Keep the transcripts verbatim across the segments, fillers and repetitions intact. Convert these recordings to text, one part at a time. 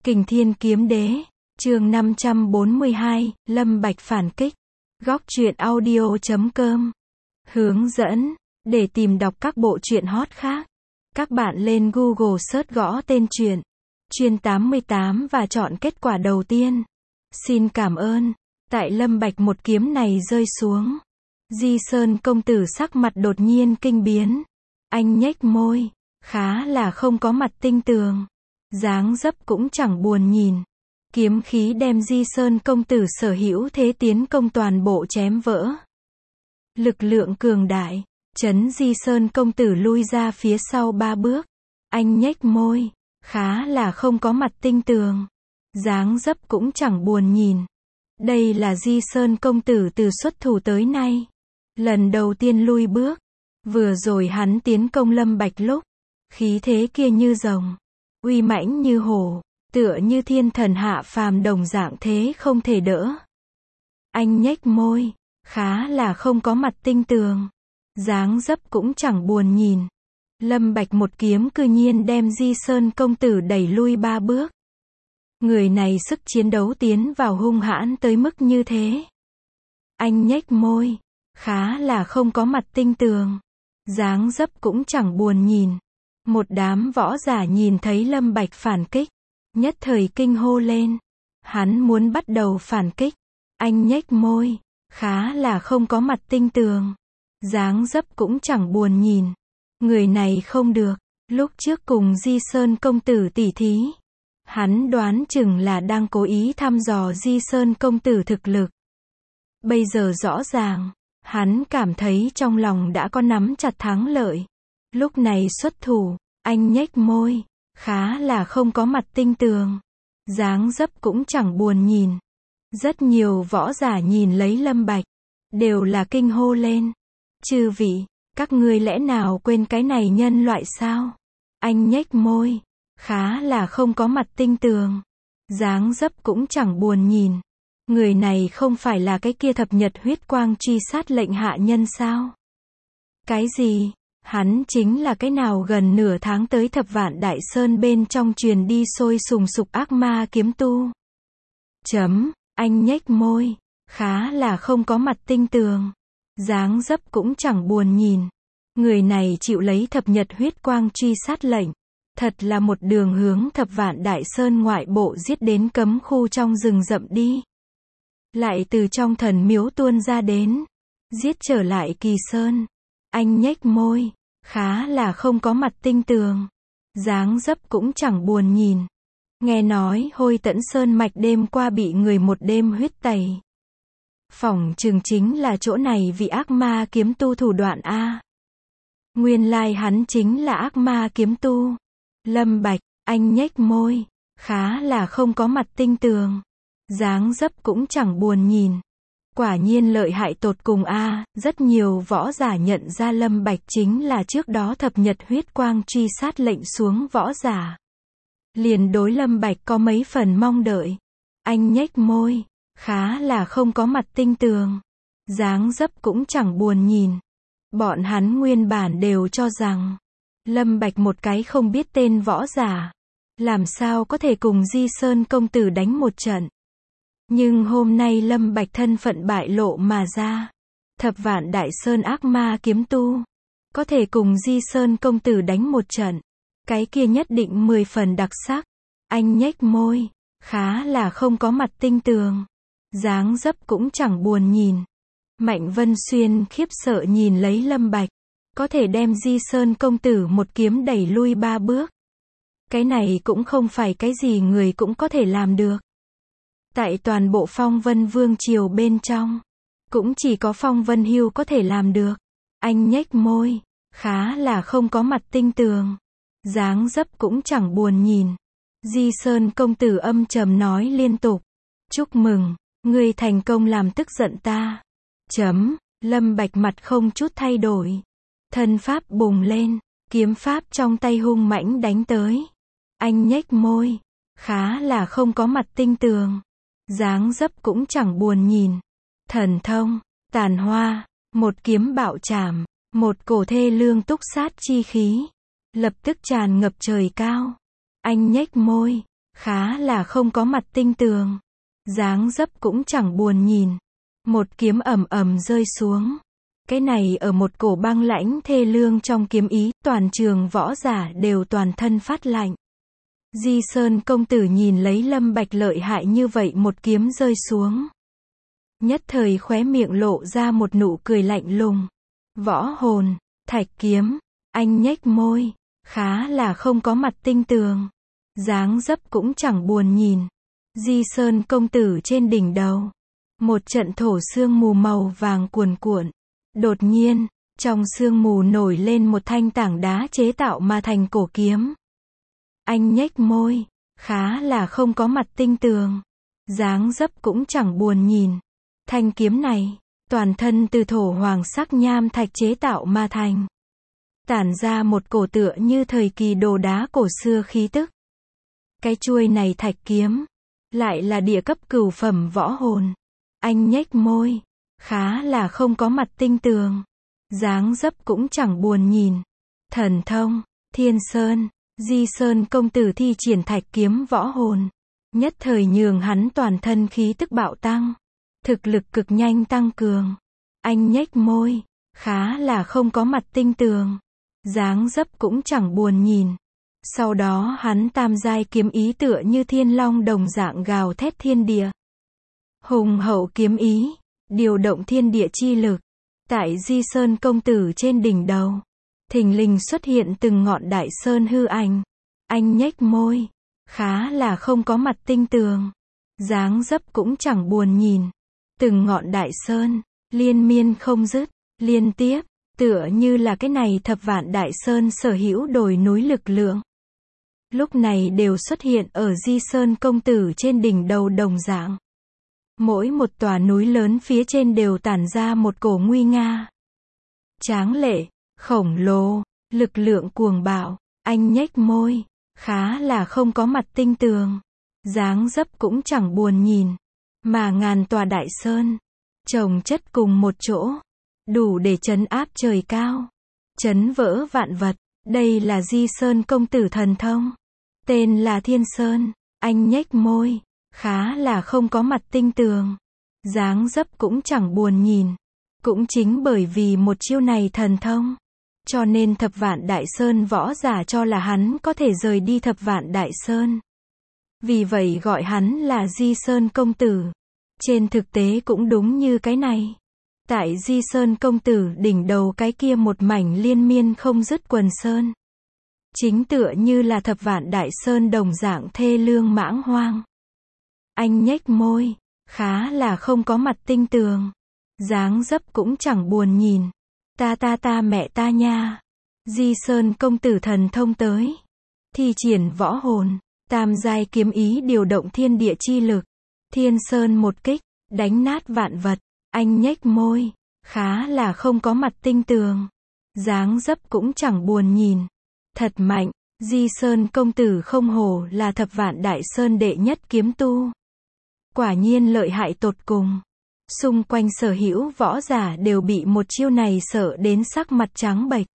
Kình Thiên Kiếm Đế, chương năm trăm bốn mươi hai, Lâm Bạch phản kích. Góc truyện audio chấm com. Hướng dẫn, để tìm đọc các bộ truyện hot khác, các bạn lên Google search gõ tên truyện Chuyên tám mươi tám và chọn kết quả đầu tiên. Xin cảm ơn. Tại Lâm Bạch một kiếm này rơi xuống, Di Sơn công tử sắc mặt đột nhiên kinh biến. Anh nhếch môi, khá là không có mặt tinh tường, dáng dấp cũng chẳng buồn nhìn. Kiếm khí đem Di Sơn công tử sở hữu thế tiến công toàn bộ chém vỡ. Lực lượng cường đại, chấn Di Sơn công tử lui ra phía sau ba bước. Anh nhếch môi, khá là không có mặt tinh tường, dáng dấp cũng chẳng buồn nhìn. Đây là Di Sơn công tử từ xuất thủ tới nay lần đầu tiên lui bước. Vừa rồi hắn tiến công Lâm Bạch lúc, khí thế kia như rồng, uy mãnh như hổ, tựa như thiên thần hạ phàm đồng dạng thế không thể đỡ. Anh nhếch môi, khá là không có mặt tinh tường, dáng dấp cũng chẳng buồn nhìn. Lâm Bạch một kiếm cư nhiên đem Di Sơn công tử đẩy lui ba bước. Người này sức chiến đấu tiến vào hung hãn tới mức như thế. Anh nhếch môi, khá là không có mặt tinh tường, dáng dấp cũng chẳng buồn nhìn. Một đám võ giả nhìn thấy Lâm Bạch phản kích, nhất thời kinh hô lên. Hắn muốn bắt đầu phản kích. Anh nhếch môi, khá là không có mặt tinh tường, dáng dấp cũng chẳng buồn nhìn. Người này không được, lúc trước cùng Di Sơn công tử tỉ thí, hắn đoán chừng là đang cố ý thăm dò Di Sơn công tử thực lực. Bây giờ rõ ràng, hắn cảm thấy trong lòng đã có nắm chặt thắng lợi. Lúc này xuất thủ, anh nhếch môi, khá là không có mặt tinh tường, dáng dấp cũng chẳng buồn nhìn. Rất nhiều võ giả nhìn lấy Lâm Bạch, đều là kinh hô lên. Chư vị, các ngươi lẽ nào quên cái này nhân loại sao? Anh nhếch môi, khá là không có mặt tinh tường, dáng dấp cũng chẳng buồn nhìn. Người này không phải là cái kia thập nhật huyết quang truy sát lệnh hạ nhân sao? Cái gì? Hắn chính là cái nào gần nửa tháng tới thập vạn đại sơn bên trong truyền đi sôi sùng sục ác ma kiếm tu. Chấm, anh nhếch môi, khá là không có mặt tinh tường, dáng dấp cũng chẳng buồn nhìn. Người này chịu lấy thập nhật huyết quang truy sát lệnh, thật là một đường hướng thập vạn đại sơn ngoại bộ giết đến cấm khu trong rừng rậm đi. Lại từ trong thần miếu tuôn ra đến, giết trở lại Kỳ Sơn. Anh nhếch môi, khá là không có mặt tinh tường, dáng dấp cũng chẳng buồn nhìn. Nghe nói Hôi Tẫn Sơn mạch đêm qua bị người một đêm huyết tẩy. Phỏng chừng chính là chỗ này vì ác ma kiếm tu thủ đoạn a. Nguyên lai hắn chính là ác ma kiếm tu. Lâm Bạch, anh nhếch môi, khá là không có mặt tinh tường, dáng dấp cũng chẳng buồn nhìn. Quả nhiên lợi hại tột cùng a. Rất nhiều võ giả nhận ra Lâm Bạch chính là trước đó thập nhật huyết quang truy sát lệnh xuống võ giả, liền đối Lâm Bạch có mấy phần mong đợi. Anh nhếch môi, khá là không có mặt tinh tường, dáng dấp cũng chẳng buồn nhìn. Bọn hắn nguyên bản đều cho rằng Lâm Bạch một cái không biết tên võ giả, làm sao có thể cùng Di Sơn công tử đánh một trận. Nhưng hôm nay Lâm Bạch thân phận bại lộ mà ra. Thập vạn đại sơn ác ma kiếm tu, có thể cùng Di Sơn công tử đánh một trận, cái kia nhất định mười phần đặc sắc. Anh nhếch môi, khá là không có mặt tinh tường, dáng dấp cũng chẳng buồn nhìn. Mạnh Vân Xuyên khiếp sợ nhìn lấy Lâm Bạch, có thể đem Di Sơn công tử một kiếm đẩy lui ba bước. Cái này cũng không phải cái gì người cũng có thể làm được. Tại toàn bộ Phong Vân Vương triều bên trong, cũng chỉ có Phong Vân Hưu có thể làm được. Anh nhếch môi, khá là không có mặt tinh tường, dáng dấp cũng chẳng buồn nhìn. Di Sơn công tử âm trầm nói liên tục. Chúc mừng, ngươi thành công làm tức giận ta. Chấm, Lâm Bạch mặt không chút thay đổi. Thân pháp bùng lên, kiếm pháp trong tay hung mãnh đánh tới. Anh nhếch môi, khá là không có mặt tinh tường, dáng dấp cũng chẳng buồn nhìn. Thần thông, tàn hoa, một kiếm bạo chảm, một cổ thê lương túc sát chi khí, lập tức tràn ngập trời cao. Anh nhếch môi, khá là không có mặt tinh tường. Dáng dấp cũng chẳng buồn nhìn. Một kiếm ầm ầm rơi xuống. Cái này ở một cổ băng lãnh thê lương trong kiếm ý, toàn trường võ giả đều toàn thân phát lạnh. Di Sơn công tử nhìn lấy Lâm Bạch lợi hại như vậy một kiếm rơi xuống. Nhất thời khóe miệng lộ ra một nụ cười lạnh lùng. Võ hồn, thạch kiếm, anh nhếch môi, khá là không có mặt tinh tường. Dáng dấp cũng chẳng buồn nhìn. Di Sơn công tử trên đỉnh đầu. Một trận thổ sương mù màu vàng cuồn cuộn. Đột nhiên, trong sương mù nổi lên một thanh tảng đá chế tạo mà thành cổ kiếm. Anh nhếch môi, khá là không có mặt tinh tường. Dáng dấp cũng chẳng buồn nhìn. Thanh kiếm này, toàn thân từ thổ hoàng sắc nham thạch chế tạo mà thành. Tản ra một cổ tựa như thời kỳ đồ đá cổ xưa khí tức. Cái chuôi này thạch kiếm, lại là địa cấp cửu phẩm võ hồn. Anh nhếch môi, khá là không có mặt tinh tường. Dáng dấp cũng chẳng buồn nhìn. Thần thông, Thiên Sơn, Di Sơn công tử thi triển thạch kiếm võ hồn. Nhất thời nhường hắn toàn thân khí tức bạo tăng. Thực lực cực nhanh tăng cường. Anh nhếch môi, khá là không có mặt tinh tường. Dáng dấp cũng chẳng buồn nhìn. Sau đó hắn tam giai kiếm ý tựa như thiên long đồng dạng gào thét thiên địa. Hùng hậu kiếm ý, điều động thiên địa chi lực. Tại Di Sơn công tử trên đỉnh đầu, thình lình xuất hiện từng ngọn đại sơn hư ảnh. Anh nhếch môi, khá là không có mặt tinh tường. Dáng dấp cũng chẳng buồn nhìn. Từng ngọn đại sơn, liên miên không dứt, liên tiếp, tựa như là cái này thập vạn đại sơn sở hữu đồi núi lực lượng. Lúc này đều xuất hiện ở Di Sơn công tử trên đỉnh đầu đồng dạng. Mỗi một tòa núi lớn phía trên đều tản ra một cổ nguy nga. Tráng lệ, khổng lồ, lực lượng cuồng bạo, anh nhếch môi, khá là không có mặt tinh tường. Dáng dấp cũng chẳng buồn nhìn. Mà ngàn tòa đại sơn, chồng chất cùng một chỗ, đủ để trấn áp trời cao, trấn vỡ vạn vật. Đây là Di Sơn công tử thần thông. Tên là Thiên Sơn, anh nhếch môi, khá là không có mặt tinh tường. Dáng dấp cũng chẳng buồn nhìn. Cũng chính bởi vì một chiêu này thần thông, cho nên thập vạn đại sơn võ giả cho là hắn có thể rời đi thập vạn đại sơn. Vì vậy gọi hắn là Di Sơn công tử. Trên thực tế cũng đúng như cái này. Tại Di Sơn công tử đỉnh đầu cái kia một mảnh liên miên không dứt quần sơn. Chính tựa như là thập vạn đại sơn đồng dạng thê lương mãng hoang. Anh nhếch môi, khá là không có mặt tinh tường. Dáng dấp cũng chẳng buồn nhìn. Ta ta ta mẹ ta nha. Di Sơn công tử thần thông tới. Thi triển võ hồn. Tam giai kiếm ý điều động thiên địa chi lực. Thiên Sơn một kích, đánh nát vạn vật. Anh nhếch môi, khá là không có mặt tinh tường. Dáng dấp cũng chẳng buồn nhìn. Thật mạnh, Di Sơn công tử không hổ là thập vạn đại sơn đệ nhất kiếm tu. Quả nhiên lợi hại tột cùng. Xung quanh sở hữu võ giả đều bị một chiêu này sợ đến sắc mặt trắng bệch.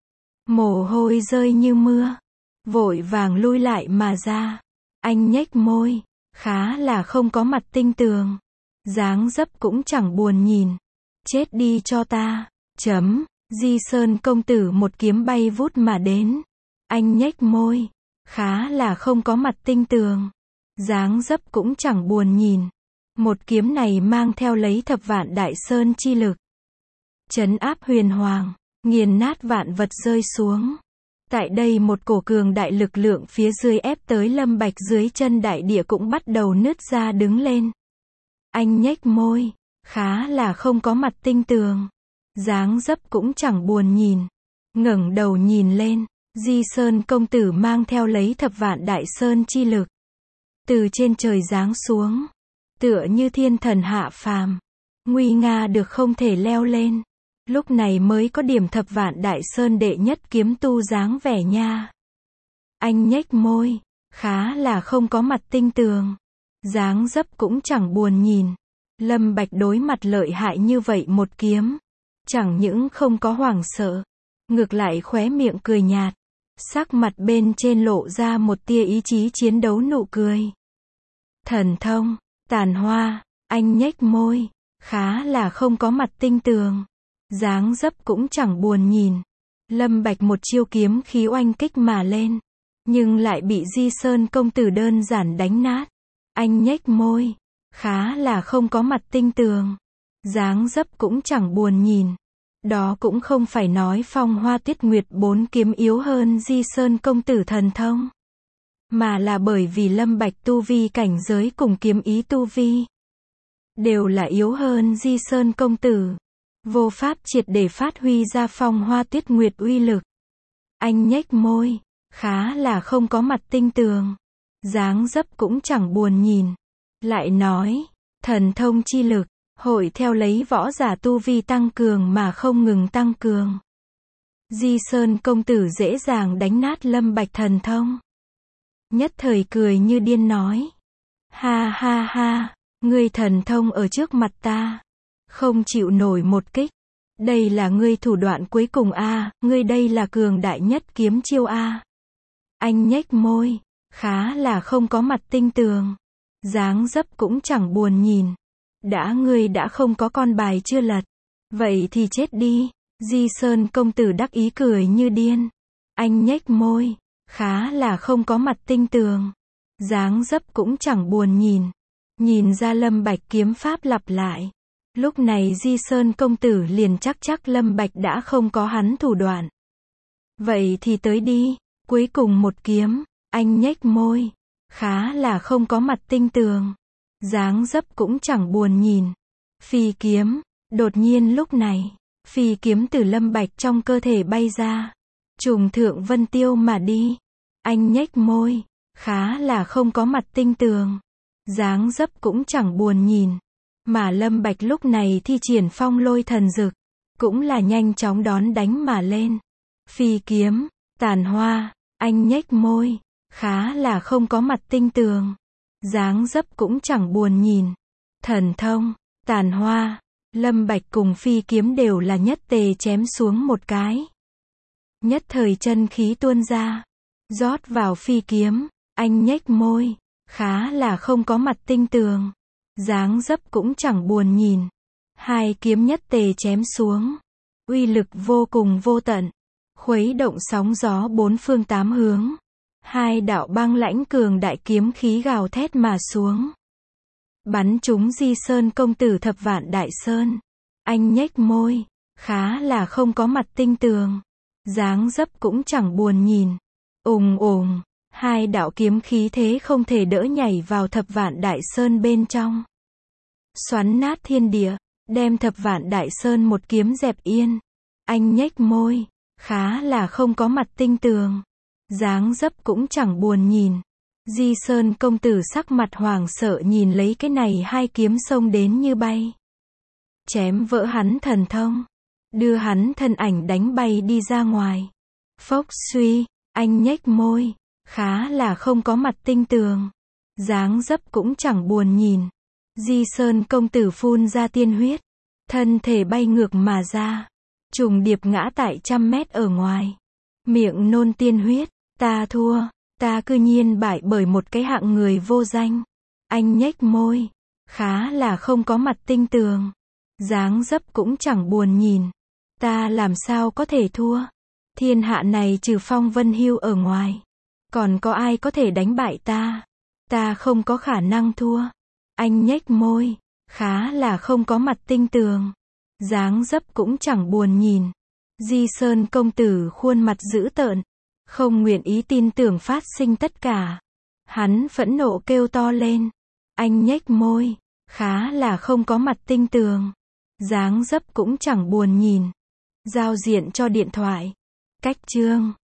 Mồ hôi rơi như mưa. Vội vàng lui lại mà ra. Anh nhếch môi, khá là không có mặt tinh tường. Dáng dấp cũng chẳng buồn nhìn. Chết đi cho ta. Chấm. Di Sơn công tử một kiếm bay vút mà đến. Anh nhếch môi, khá là không có mặt tinh tường. Dáng dấp cũng chẳng buồn nhìn. Một kiếm này mang theo lấy thập vạn đại sơn chi lực. Trấn áp huyền hoàng, nghiền nát vạn vật rơi xuống. Tại đây một cổ cường đại lực lượng phía dưới ép tới Lâm Bạch dưới chân đại địa cũng bắt đầu nứt ra đứng lên. Anh nhếch môi, khá là không có mặt tinh tường. Dáng dấp cũng chẳng buồn nhìn. Ngẩng đầu nhìn lên, Di Sơn công tử mang theo lấy thập vạn đại sơn chi lực. Từ trên trời giáng xuống. Tựa như thiên thần hạ phàm. Nguy nga được không thể leo lên. Lúc này mới có điểm thập vạn đại sơn đệ nhất kiếm tu dáng vẻ nha. Anh nhếch môi, khá là không có mặt tinh tường. Dáng dấp cũng chẳng buồn nhìn. Lâm Bạch đối mặt lợi hại như vậy một kiếm. Chẳng những không có hoảng sợ. Ngược lại khóe miệng cười nhạt. Sắc mặt bên trên lộ ra một tia ý chí chiến đấu nụ cười. Thần thông, tàn hoa, anh nhếch môi, khá là không có mặt tinh tường. Dáng dấp cũng chẳng buồn nhìn. Lâm Bạch một chiêu kiếm khí oanh kích mà lên, nhưng lại bị Di Sơn công tử đơn giản đánh nát. Anh nhếch môi, khá là không có mặt tinh tường. Dáng dấp cũng chẳng buồn nhìn. Đó cũng không phải nói Phong Hoa Tuyết Nguyệt bốn kiếm yếu hơn Di Sơn công tử thần thông, mà là bởi vì Lâm Bạch tu vi cảnh giới cùng kiếm ý tu vi đều là yếu hơn Di Sơn công tử, vô pháp triệt để phát huy ra Phong Hoa Tuyết Nguyệt uy lực. Anh nhếch môi, khá là không có mặt tinh tường. Dáng dấp cũng chẳng buồn nhìn. Lại nói, thần thông chi lực, hội theo lấy võ giả tu vi tăng cường mà không ngừng tăng cường. Di Sơn công tử dễ dàng đánh nát Lâm Bạch thần thông. Nhất thời cười như điên nói. Ha ha ha, ngươi thần thông ở trước mặt ta, không chịu nổi một kích. Đây là ngươi thủ đoạn cuối cùng a, ngươi đây là cường đại nhất kiếm chiêu a. Anh nhếch môi, khá là không có mặt tinh tường. Dáng dấp cũng chẳng buồn nhìn. Đã ngươi đã không có con bài chưa lật, vậy thì chết đi. Di Sơn công tử đắc ý cười như điên. Anh nhếch môi, khá là không có mặt tinh tường. Dáng dấp cũng chẳng buồn nhìn. Nhìn ra Lâm Bạch kiếm pháp lặp lại. Lúc này Di Sơn công tử liền chắc chắc Lâm Bạch đã không có hắn thủ đoạn. Vậy thì tới đi. Cuối cùng một kiếm, anh nhếch môi, khá là không có mặt tinh tường. Dáng dấp cũng chẳng buồn nhìn. Phi kiếm, đột nhiên lúc này, phi kiếm từ Lâm Bạch trong cơ thể bay ra, trùng thượng vân tiêu mà đi. Anh nhếch môi, khá là không có mặt tinh tường. Dáng dấp cũng chẳng buồn nhìn. Mà Lâm Bạch lúc này thi triển phong lôi thần dực, cũng là nhanh chóng đón đánh mà lên. Phi kiếm, tàn hoa, anh nhếch môi, khá là không có mặt tinh tường. Dáng dấp cũng chẳng buồn nhìn. Thần thông, tàn hoa, Lâm Bạch cùng phi kiếm đều là nhất tề chém xuống một cái. Nhất thời chân khí tuôn ra, rót vào phi kiếm, anh nhếch môi, khá là không có mặt tinh tường. Dáng dấp cũng chẳng buồn nhìn. Hai kiếm nhất tề chém xuống, uy lực vô cùng vô tận, khuấy động sóng gió bốn phương tám hướng. Hai đạo băng lãnh cường đại kiếm khí gào thét mà xuống, bắn trúng Di Sơn công tử thập vạn đại sơn. Anh nhếch môi, khá là không có mặt tinh tường. Dáng dấp cũng chẳng buồn nhìn. Ùng ùng, hai đạo kiếm khí thế không thể đỡ nhảy vào thập vạn đại sơn bên trong, xoắn nát thiên địa, đem thập vạn đại sơn một kiếm dẹp yên. Anh nhếch môi, khá là không có mặt tinh tường. Dáng dấp cũng chẳng buồn nhìn. Di Sơn công tử sắc mặt hoảng sợ nhìn lấy cái này hai kiếm xông đến như bay, chém vỡ hắn thần thông, đưa hắn thân ảnh đánh bay đi ra ngoài. Phốc suy, anh nhếch môi, khá là không có mặt tinh tường. Dáng dấp cũng chẳng buồn nhìn. Di Sơn công tử phun ra tiên huyết, thân thể bay ngược mà ra, trùng điệp ngã tại trăm mét ở ngoài, miệng nôn tiên huyết. Ta thua, ta cư nhiên bại bởi một cái hạng người vô danh. Anh nhếch môi, khá là không có mặt tinh tường. Dáng dấp cũng chẳng buồn nhìn. Ta làm sao có thể thua? Thiên hạ này trừ Phong Vân Hưu ở ngoài, còn có ai có thể đánh bại ta? Ta không có khả năng thua. Anh nhếch môi, khá là không có mặt tinh tường. Dáng dấp cũng chẳng buồn nhìn. Di Sơn công tử khuôn mặt dữ tợn, không nguyện ý tin tưởng phát sinh tất cả. Hắn phẫn nộ kêu to lên. Anh nhếch môi, khá là không có mặt tinh tường. Dáng dấp cũng chẳng buồn nhìn. Giao diện cho điện thoại. Cách chương